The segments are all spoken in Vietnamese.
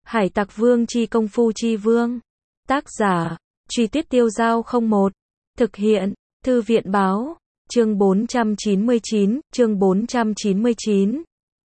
Hải Tặc Vương chi công phu chi vương. Tác giả, Truy Tuyết Tiêu Dao 01. Thực hiện, Thư viện báo. Chương 499, chương 499.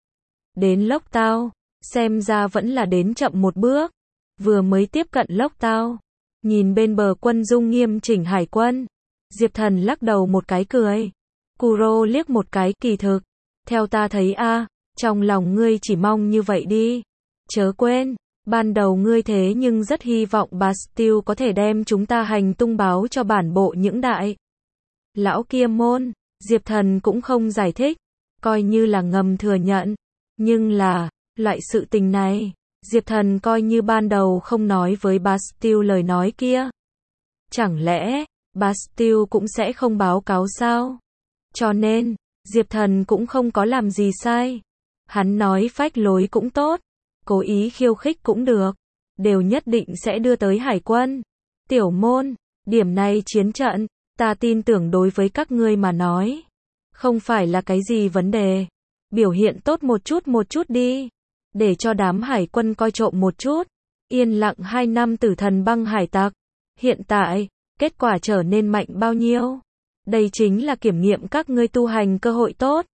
Đến Lốc Tao, xem ra vẫn là đến chậm một bước. Vừa mới tiếp cận Lốc Tao, nhìn bên bờ quân dung nghiêm chỉnh hải quân, Diệp Thần lắc đầu một cái cười. Kuro liếc một cái, kỳ thực, theo ta thấy trong lòng ngươi chỉ mong như vậy đi. Chớ quên, ban đầu ngươi thế nhưng rất hy vọng Bastille có thể đem chúng ta hành tung báo cho bản bộ những đại lão kia môn. Diệp Thần cũng không giải thích, coi như là ngầm thừa nhận. Nhưng là, loại sự tình này, Diệp Thần coi như ban đầu không nói với Bastille lời nói kia. Chẳng lẽ, Bastille cũng sẽ không báo cáo sao? Cho nên, Diệp Thần cũng không có làm gì sai. Hắn nói phách lối cũng tốt, cố ý khiêu khích cũng được, đều nhất định sẽ đưa tới hải quân. Tiểu môn, điểm này chiến trận, ta tin tưởng đối với các ngươi mà nói, không phải là cái gì vấn đề. Biểu hiện tốt một chút đi, để cho đám hải quân coi trộm một chút. Yên lặng 2 năm tử thần băng hải tặc, hiện tại, kết quả trở nên mạnh bao nhiêu? Đây chính là kiểm nghiệm các ngươi tu hành cơ hội tốt.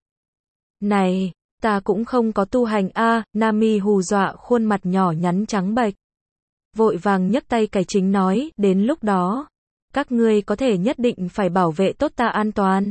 Này, ta cũng không có tu hành Nami hù dọa khuôn mặt nhỏ nhắn trắng bệch. Vội vàng nhấc tay cải chính nói, đến lúc đó, các ngươi có thể nhất định phải bảo vệ tốt ta an toàn.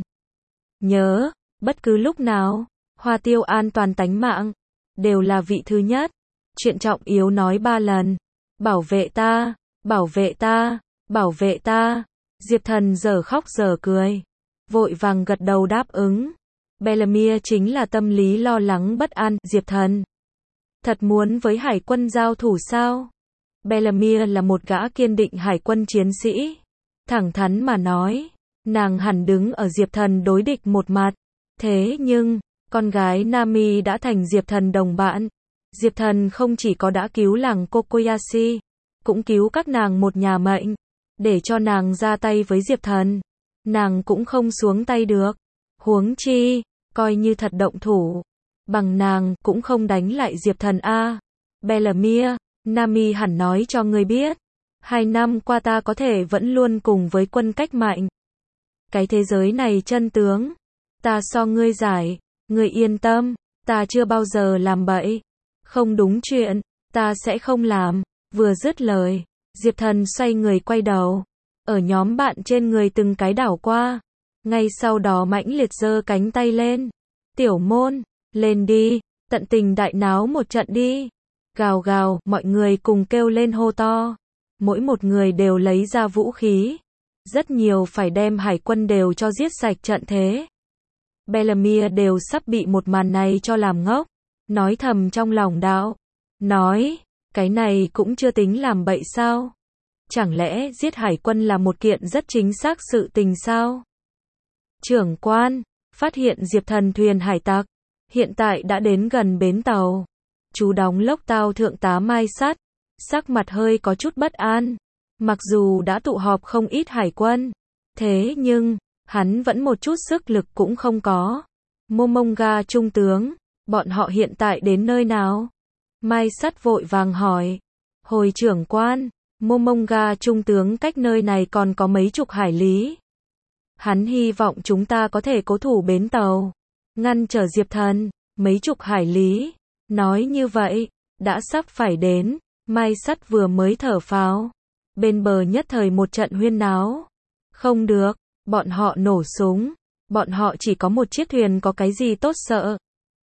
Nhớ, bất cứ lúc nào, Hoa Tiêu an toàn tánh mạng, đều là vị thứ nhất. Chuyện trọng yếu nói 3 lần. Bảo vệ ta, bảo vệ ta, bảo vệ ta. Diệp Thần giờ khóc giờ cười, vội vàng gật đầu đáp ứng. Bellamia chính là tâm lý lo lắng bất an. Diệp Thần thật muốn với hải quân giao thủ sao? Bellamia là một gã kiên định hải quân chiến sĩ. Thẳng thắn mà nói, nàng hẳn đứng ở Diệp Thần đối địch một mặt. Thế nhưng, con gái Nami đã thành Diệp Thần đồng bạn. Diệp Thần không chỉ có đã cứu làng Kokoyashi, cũng cứu các nàng một nhà mệnh. Để cho nàng ra tay với Diệp Thần, nàng cũng không xuống tay được. Huống chi, coi như thật động thủ, bằng nàng cũng không đánh lại Diệp Thần Bellamia, Nami hẳn nói cho ngươi biết, 2 năm qua ta có thể vẫn luôn cùng với quân cách mạnh. Cái thế giới này chân tướng, ta so ngươi giải, ngươi yên tâm, ta chưa bao giờ làm bậy, không đúng chuyện, ta sẽ không làm. Vừa dứt lời, Diệp Thần xoay người quay đầu, ở nhóm bạn trên người từng cái đảo qua, ngay sau đó mãnh liệt giơ cánh tay lên. Tiểu môn, lên đi, tận tình đại náo một trận đi. Gào gào, mọi người cùng kêu lên hô to. Mỗi một người đều lấy ra vũ khí. Rất nhiều phải đem hải quân đều cho giết sạch trận thế. Bellamia đều sắp bị một màn này cho làm ngốc, nói thầm trong lòng đạo. Nói, cái này cũng chưa tính làm bậy sao? Chẳng lẽ giết hải quân là một kiện rất chính xác sự tình sao? Trưởng quan, phát hiện Diệp Thần thuyền hải tặc, hiện tại đã đến gần bến tàu. Chú đóng Lốc Tao thượng tá Mai Sắt, sắc mặt hơi có chút bất an. Mặc dù đã tụ họp không ít hải quân, thế nhưng, hắn vẫn một chút sức lực cũng không có. Momonga trung tướng, bọn họ hiện tại đến nơi nào? Mai Sắt vội vàng hỏi. Hồi trưởng quan, Momonga trung tướng cách nơi này còn có mấy chục hải lý. Hắn hy vọng chúng ta có thể cố thủ bến tàu, ngăn trở Diệp Thần. Mấy chục hải lý, nói như vậy, đã sắp phải đến. Mai Sắt vừa mới thở phào, bên bờ nhất thời một trận huyên náo. Không được, bọn họ nổ súng, bọn họ chỉ có một chiếc thuyền có cái gì tốt sợ.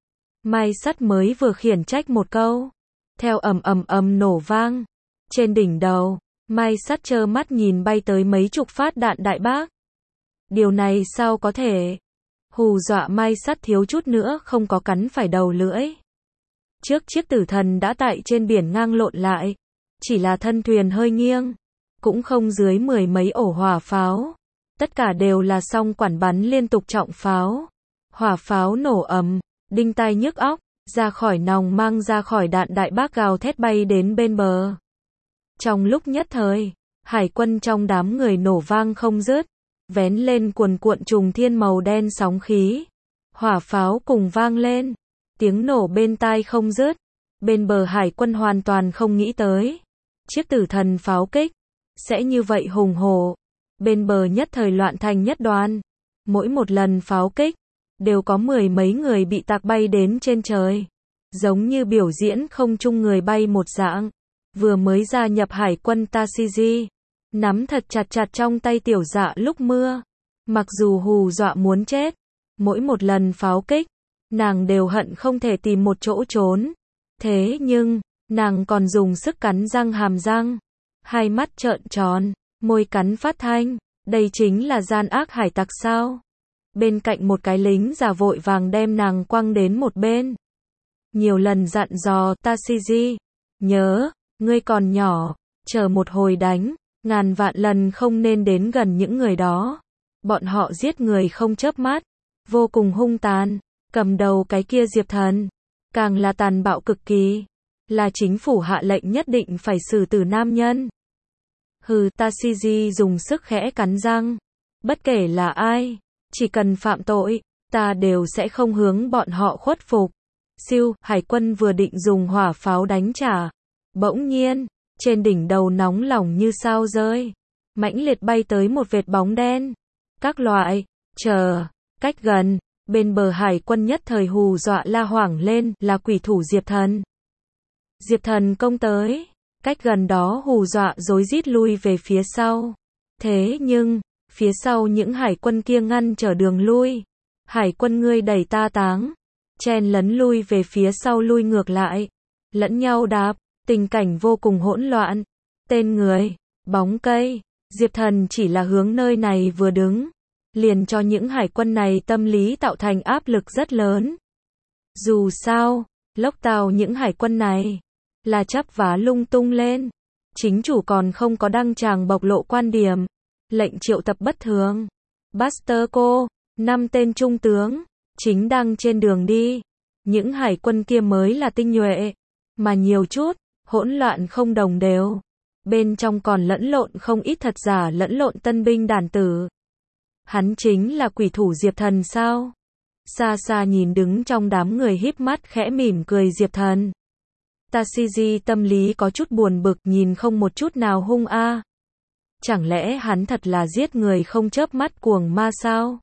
Mai Sắt mới vừa khiển trách một câu, theo ầm nổ vang. Trên đỉnh đầu, Mai Sắt trơ mắt nhìn bay tới mấy chục phát đạn đại bác. Điều này sao có thể? Hù dọa Mai Sắt thiếu chút nữa không có cắn phải đầu lưỡi. Trước chiếc tử thần đã tại trên biển ngang lộn lại, chỉ là thân thuyền hơi nghiêng, cũng không dưới 10 mấy ổ hỏa pháo. Tất cả đều là song quản bắn liên tục trọng pháo. Hỏa pháo nổ ầm, đinh tai nhức óc, ra khỏi nòng mang ra khỏi đạn đại bác gào thét bay đến bên bờ. Trong lúc nhất thời, hải quân trong đám người nổ vang không dứt, vén lên cuồn cuộn trùng thiên màu đen sóng khí. Hỏa pháo cùng vang lên, tiếng nổ bên tai không dứt. Bên bờ hải quân hoàn toàn không nghĩ tới. Chiếc tử thần pháo kích sẽ như vậy hùng hổ. Bên bờ nhất thời loạn thành nhất đoàn. Mỗi một lần pháo kích, đều có mười mấy người bị tạc bay đến trên trời. Giống như biểu diễn không chung người bay một dạng. Vừa mới gia nhập hải quân Tashigi, nắm thật chặt chặt trong tay tiểu dạ lúc mưa. Mặc dù hù dọa muốn chết, mỗi một lần pháo kích, nàng đều hận không thể tìm một chỗ trốn. Thế nhưng, nàng còn dùng sức cắn răng hàm răng, hai mắt trợn tròn, môi cắn phát thanh, đây chính là gian ác hải tặc sao? Bên cạnh một cái lính già vội vàng đem nàng quăng đến một bên. Nhiều lần dặn dò Tashigi, nhớ, ngươi còn nhỏ, chờ một hồi đánh, ngàn vạn lần không nên đến gần những người đó. Bọn họ giết người không chớp mắt, vô cùng hung tàn, cầm đầu cái kia Diệp Thần, càng là tàn bạo cực kỳ, là chính phủ hạ lệnh nhất định phải xử tử nam nhân. Hừ, Tashigi dùng sức khẽ cắn răng, bất kể là ai, chỉ cần phạm tội, ta đều sẽ không hướng bọn họ khuất phục. Siêu, hải quân vừa định dùng hỏa pháo đánh trả, bỗng nhiên, trên đỉnh đầu nóng lỏng như sao rơi, mãnh liệt bay tới một vệt bóng đen. Các loại, chờ, cách gần, bên bờ hải quân nhất thời hù dọa la hoảng lên, là quỷ thủ Diệp Thần. Diệp Thần công tới, cách gần đó hù dọa rối rít lui về phía sau. Thế nhưng, phía sau những hải quân kia ngăn trở đường lui. Hải quân ngươi đẩy ta táng, chen lấn lui về phía sau lui ngược lại, lẫn nhau đạp, tình cảnh vô cùng hỗn loạn. Tên người, bóng cây, Diệp Thần chỉ là hướng nơi này vừa đứng, liền cho những hải quân này tâm lý tạo thành áp lực rất lớn. Dù sao, lốc tàu những hải quân này là chắp vá lung tung lên. Chính chủ còn không có đăng tràng bộc lộ quan điểm. Lệnh triệu tập bất thường. Buster cô, 5 tên trung tướng, chính đang trên đường đi. Những hải quân kia mới là tinh nhuệ, mà nhiều chút, hỗn loạn không đồng đều. Bên trong còn lẫn lộn không ít thật giả lẫn lộn tân binh đàn tử. Hắn chính là quỷ thủ Diệp Thần sao? Xa xa nhìn đứng trong đám người híp mắt khẽ mỉm cười Diệp Thần. Tashigi tâm lý có chút buồn bực nhìn không một chút nào hung a. Chẳng lẽ hắn thật là giết người không chớp mắt cuồng ma sao?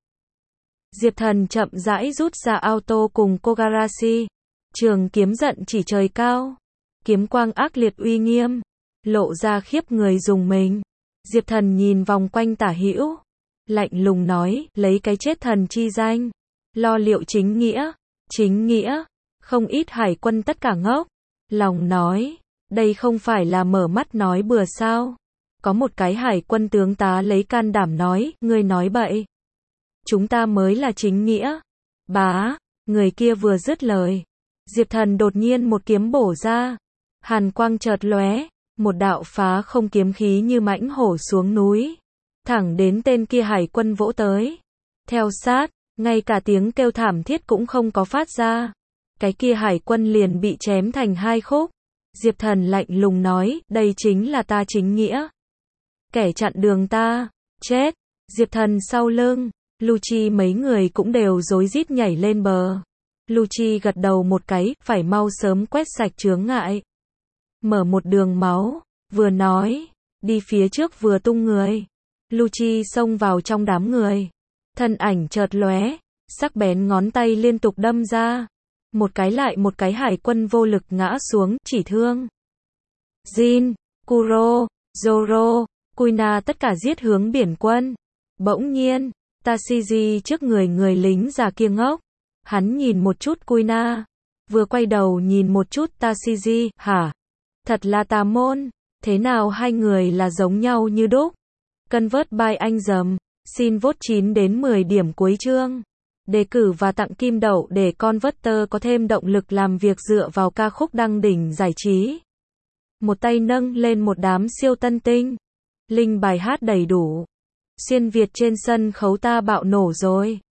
Diệp Thần chậm rãi rút ra auto cùng Kogarashi. Trường kiếm giận chỉ trời cao. Kiếm quang ác liệt uy nghiêm, lộ ra khiếp người dùng mình. Diệp Thần nhìn vòng quanh tả hữu, lạnh lùng nói, lấy cái chết thần chi danh, lo liệu chính nghĩa, không ít hải quân tất cả ngốc, lòng nói, đây không phải là mở mắt nói bừa sao. Có một cái hải quân tướng tá lấy can đảm nói, ngươi nói bậy. Chúng ta mới là chính nghĩa. Bá, người kia vừa dứt lời. Diệp Thần đột nhiên một kiếm bổ ra. Hàn quang chợt lóe, một đạo phá không kiếm khí như mãnh hổ xuống núi. Thẳng đến tên kia hải quân vỗ tới. Theo sát, ngay cả tiếng kêu thảm thiết cũng không có phát ra. Cái kia hải quân liền bị chém thành hai khúc. Diệp Thần lạnh lùng nói, đây chính là ta chính nghĩa. Kẻ chặn đường ta, chết. Diệp Thần sau lưng, Lucci mấy người cũng đều rối rít nhảy lên bờ. Lucci gật đầu một cái, phải mau sớm quét sạch chướng ngại. Mở một đường máu, vừa nói, đi phía trước vừa tung người. Lucci xông vào trong đám người. Thân ảnh chợt lóe, sắc bén ngón tay liên tục đâm ra. Một cái lại một cái hải quân vô lực ngã xuống, chỉ thương. Jin, Kuro, Zoro, Kuina tất cả giết hướng biển quân. Bỗng nhiên, Tashigi trước người lính già kia ngốc. Hắn nhìn một chút Kuina, vừa quay đầu nhìn một chút Tashigi, hả? Thật là tà môn, thế nào hai người là giống nhau như đúc? Convert by anh dầm, xin vote 9 đến 10 điểm cuối chương. Đề cử và tặng kim đậu để Converter có thêm động lực làm việc dựa vào ca khúc đăng đỉnh giải trí. Một tay nâng lên một đám siêu tân tinh. Link bài hát đầy đủ. Xuyên Việt trên sân khấu ta bạo nổ rồi.